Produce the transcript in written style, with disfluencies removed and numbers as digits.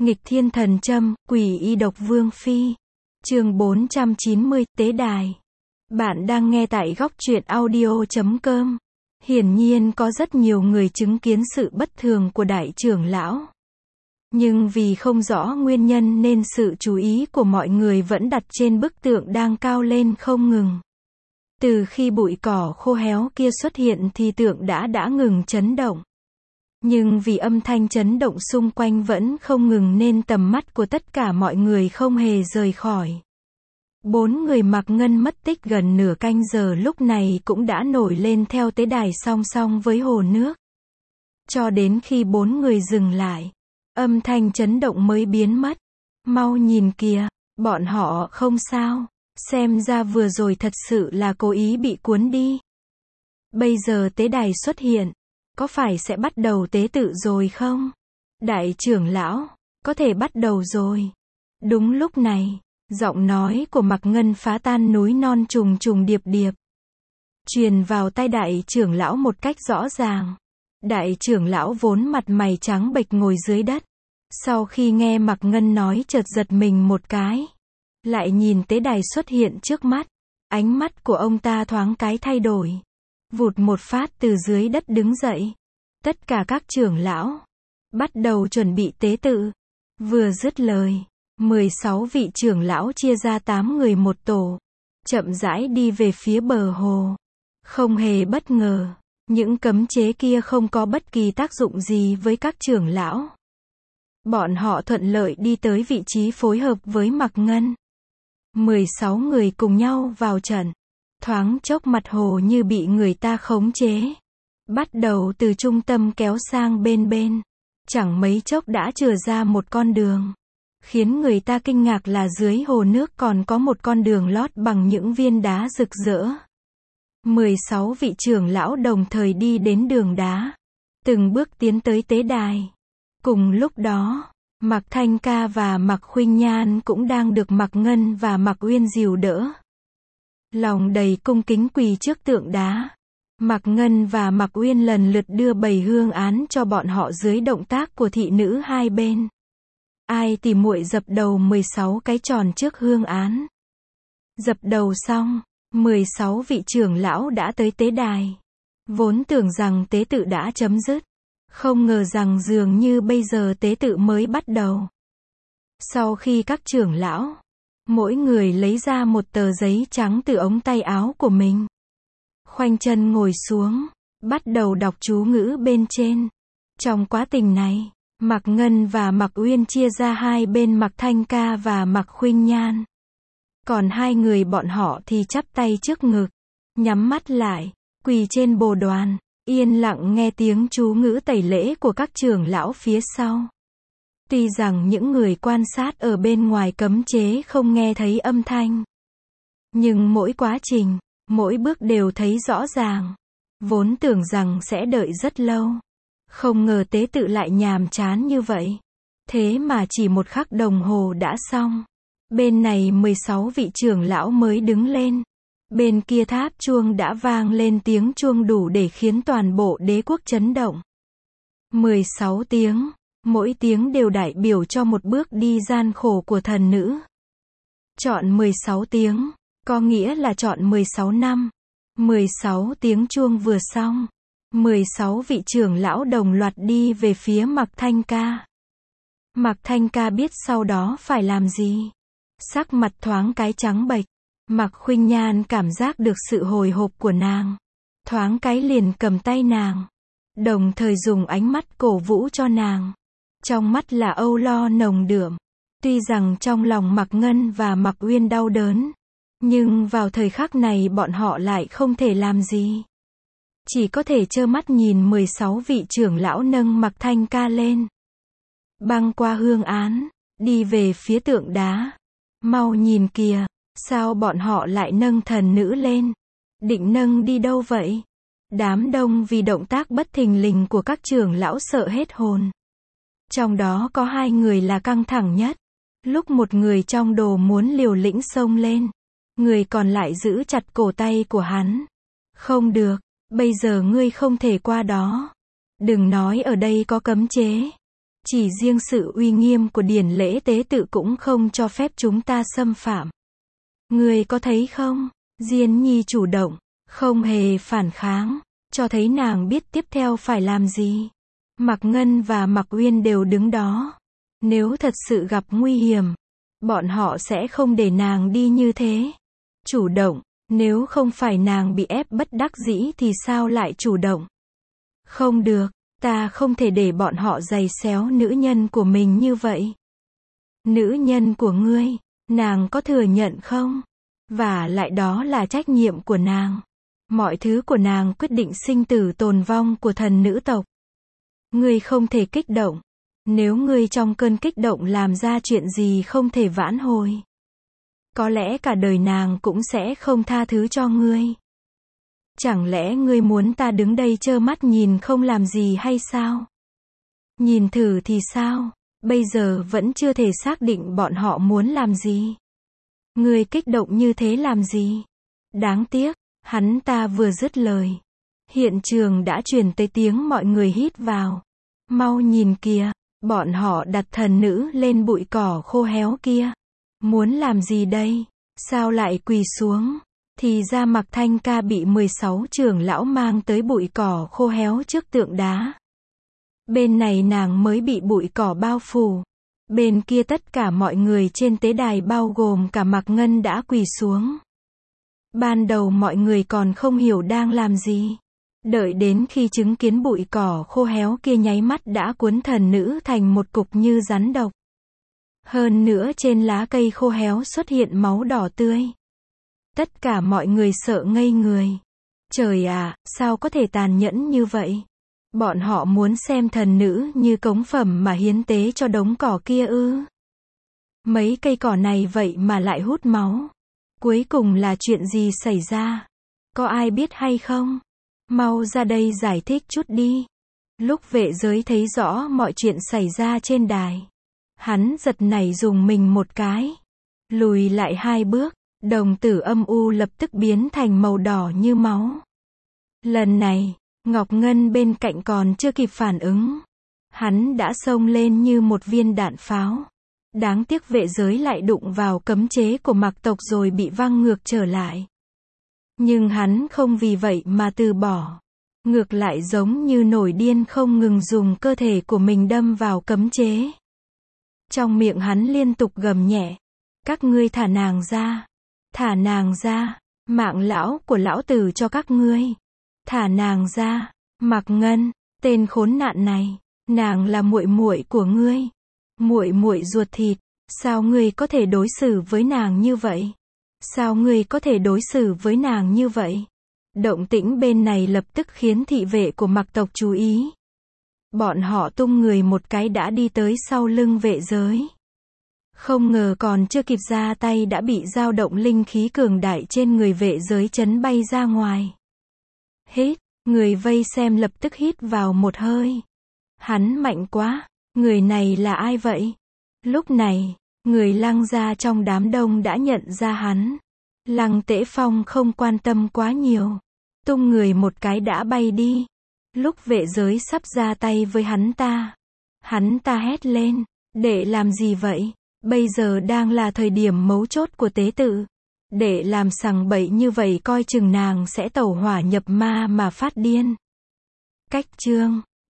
Nghịch thiên thần châm, quỷ y độc vương phi. Chương 490, Tế đài. Bạn đang nghe tại góc truyện audio.com. Hiển nhiên có rất nhiều người chứng kiến sự bất thường của đại trưởng lão. Nhưng vì không rõ nguyên nhân nên sự chú ý của mọi người vẫn đặt trên bức tượng đang cao lên không ngừng. Từ khi bụi cỏ khô héo kia xuất hiện thì tượng đã ngừng chấn động. Nhưng vì âm thanh chấn động xung quanh vẫn không ngừng nên tầm mắt của tất cả mọi người không hề rời khỏi. 4 người mặc ngân mất tích gần nửa canh giờ lúc này cũng đã nổi lên theo tế đài song song với hồ nước. Cho đến khi 4 người dừng lại, âm thanh chấn động mới biến mất. Mau nhìn kìa, bọn họ không sao. Xem ra vừa rồi thật sự là cố ý bị cuốn đi. Bây giờ tế đài xuất hiện. Có phải sẽ bắt đầu tế tự rồi không? Đại trưởng lão, có thể bắt đầu rồi. Đúng lúc này, giọng nói của Mạc Ngân phá tan núi non trùng trùng điệp điệp. Truyền vào tai đại trưởng lão một cách rõ ràng. Đại trưởng lão vốn mặt mày trắng bệch ngồi dưới đất. Sau khi nghe Mạc Ngân nói chợt giật mình một cái. Lại nhìn tế đài xuất hiện trước mắt. Ánh mắt của ông ta thoáng cái thay đổi. Vụt một phát từ dưới đất đứng dậy. Tất cả các trưởng lão bắt đầu chuẩn bị tế tự. Vừa dứt lời, 16 vị trưởng lão chia ra 8 người một tổ, chậm rãi đi về phía bờ hồ. Không hề bất ngờ, những cấm chế kia không có bất kỳ tác dụng gì với các trưởng lão. Bọn họ thuận lợi đi tới vị trí phối hợp với Mạc Ngân. 16 người cùng nhau vào trận. Thoáng chốc mặt hồ như bị người ta khống chế. Bắt đầu từ trung tâm kéo sang bên. Chẳng mấy chốc đã chừa ra một con đường. Khiến người ta kinh ngạc là dưới hồ nước còn có một con đường lót bằng những viên đá rực rỡ. 16 vị trưởng lão đồng thời đi đến đường đá. Từng bước tiến tới tế đài. Cùng lúc đó, Mạc Thanh Ca và Mạc Khuynh Nhan cũng đang được Mạc Ngân và Mạc Uyên dìu đỡ. Lòng đầy cung kính quỳ trước tượng đá. Mạc Ngân và Mạc Uyên lần lượt đưa bày hương án cho bọn họ dưới động tác của thị nữ hai bên. Ai tỉ muội dập đầu 16 cái tròn trước hương án. Dập đầu xong, 16 vị trưởng lão đã tới tế đài. Vốn tưởng rằng tế tự đã chấm dứt. Không ngờ rằng dường như bây giờ tế tự mới bắt đầu. Sau khi các trưởng lão, mỗi người lấy ra một tờ giấy trắng từ ống tay áo của mình. Khoanh chân ngồi xuống, bắt đầu đọc chú ngữ bên trên. Trong quá trình này, Mạc Ngân và Mạc Uyên chia ra hai bên Mạc Thanh Ca và Mạc Khuynh Nhan. Còn hai người bọn họ thì chắp tay trước ngực, nhắm mắt lại, quỳ trên bồ đoàn, yên lặng nghe tiếng chú ngữ tẩy lễ của các trưởng lão phía sau. Tuy rằng những người quan sát ở bên ngoài cấm chế không nghe thấy âm thanh. Nhưng mỗi quá trình, mỗi bước đều thấy rõ ràng. Vốn tưởng rằng sẽ đợi rất lâu. Không ngờ tế tự lại nhàm chán như vậy. Thế mà chỉ một khắc đồng hồ đã xong. Bên này 16 vị trưởng lão mới đứng lên. Bên kia tháp chuông đã vang lên tiếng chuông đủ để khiến toàn bộ đế quốc chấn động. 16 tiếng. Mỗi tiếng đều đại biểu cho một bước đi gian khổ của thần nữ. Chọn 16 tiếng, có nghĩa là chọn 16 năm. 16 tiếng chuông vừa xong, 16 vị trưởng lão đồng loạt đi về phía Mạc Thanh Ca. Mạc Thanh Ca biết sau đó phải làm gì. Sắc mặt thoáng cái trắng bệch. Mạc Khuynh Nhan cảm giác được sự hồi hộp của nàng. Thoáng cái liền cầm tay nàng. Đồng thời dùng ánh mắt cổ vũ cho nàng. Trong mắt là âu lo nồng đượm. Tuy rằng trong lòng Mạc Ngân và Mạc Uyên đau đớn. Nhưng vào thời khắc này bọn họ lại không thể làm gì. Chỉ có thể trơ mắt nhìn 16 vị trưởng lão nâng Mạc Thanh Ca lên. Băng qua hương án, đi về phía tượng đá. Mau nhìn kìa, sao bọn họ lại nâng thần nữ lên? Định nâng đi đâu vậy? Đám đông vì động tác bất thình lình của các trưởng lão sợ hết hồn. Trong đó có hai người là căng thẳng nhất. Lúc một người trong đồ muốn liều lĩnh xông lên. Người còn lại giữ chặt cổ tay của hắn. Không được, bây giờ ngươi không thể qua đó. Đừng nói ở đây có cấm chế. Chỉ riêng sự uy nghiêm của điển lễ tế tự cũng không cho phép chúng ta xâm phạm. Ngươi có thấy không? Diên Nhi chủ động, không hề phản kháng, cho thấy nàng biết tiếp theo phải làm gì. Mạc Ngân và Mạc Uyên đều đứng đó. Nếu thật sự gặp nguy hiểm, bọn họ sẽ không để nàng đi như thế. Chủ động, nếu không phải nàng bị ép bất đắc dĩ thì sao lại chủ động? Không được, ta không thể để bọn họ giày xéo nữ nhân của mình như vậy. Nữ nhân của ngươi, nàng có thừa nhận không? Và lại đó là trách nhiệm của nàng. Mọi thứ của nàng quyết định sinh tử tồn vong của thần nữ tộc. Ngươi không thể kích động. Nếu ngươi trong cơn kích động làm ra chuyện gì không thể vãn hồi, có lẽ cả đời nàng cũng sẽ không tha thứ cho ngươi. Chẳng lẽ ngươi muốn ta đứng đây trơ mắt nhìn không làm gì hay sao? Nhìn thử thì sao? Bây giờ vẫn chưa thể xác định bọn họ muốn làm gì. Ngươi kích động như thế làm gì? Đáng tiếc, hắn ta vừa dứt lời. Hiện trường đã truyền tới tiếng mọi người hít vào. Mau nhìn kìa, bọn họ đặt thần nữ lên bụi cỏ khô héo kia. Muốn làm gì đây? Sao lại quỳ xuống? Thì ra Mạc Thanh Ca bị 16 trưởng lão mang tới bụi cỏ khô héo trước tượng đá. Bên này nàng mới bị bụi cỏ bao phủ. Bên kia tất cả mọi người trên tế đài bao gồm cả Mạc Ngân đã quỳ xuống. Ban đầu mọi người còn không hiểu đang làm gì. Đợi đến khi chứng kiến bụi cỏ khô héo kia nháy mắt đã cuốn thần nữ thành một cục như rắn độc. Hơn nữa trên lá cây khô héo xuất hiện máu đỏ tươi. Tất cả mọi người sợ ngây người. Trời ạ, sao có thể tàn nhẫn như vậy? Bọn họ muốn xem thần nữ như cống phẩm mà hiến tế cho đống cỏ kia ư? Mấy cây cỏ này vậy mà lại hút máu. Cuối cùng là chuyện gì xảy ra? Có ai biết hay không? Mau ra đây giải thích chút đi. Lúc vệ giới thấy rõ mọi chuyện xảy ra trên đài, hắn giật nảy dùng mình một cái. Lùi lại 2 bước, đồng tử âm u lập tức biến thành màu đỏ như máu. Lần này, Ngọc Ngân bên cạnh còn chưa kịp phản ứng. Hắn đã xông lên như một viên đạn pháo. Đáng tiếc vệ giới lại đụng vào cấm chế của Mạc tộc rồi bị văng ngược trở lại. Nhưng hắn không vì vậy mà từ bỏ. Ngược lại giống như nổi điên không ngừng dùng cơ thể của mình đâm vào cấm chế. Trong miệng hắn liên tục gầm nhẹ. Các ngươi thả nàng ra. Thả nàng ra. Mạng lão của lão tử cho các ngươi. Thả nàng ra. Mạc Ngân, tên khốn nạn này. Nàng là muội muội của ngươi. Muội muội ruột thịt. Sao ngươi có thể đối xử với nàng như vậy? Sao ngươi có thể đối xử với nàng như vậy? Động tĩnh bên này lập tức khiến thị vệ của Mạc tộc chú ý. Bọn họ tung người một cái đã đi tới sau lưng vệ giới. Không ngờ còn chưa kịp ra tay đã bị dao động linh khí cường đại trên người vệ giới chấn bay ra ngoài. Hít, người vây xem lập tức hít vào một hơi. Hắn mạnh quá, người này là ai vậy? Lúc này, người Lăng gia trong đám đông đã nhận ra hắn. Lăng Tễ Phong không quan tâm quá nhiều. Tung người một cái đã bay đi. Lúc vệ giới sắp ra tay với hắn ta hét lên. Để làm gì vậy? Bây giờ đang là thời điểm mấu chốt của tế tự. Để làm sằng bậy như vậy coi chừng nàng sẽ tẩu hỏa nhập ma mà phát điên. Cách chương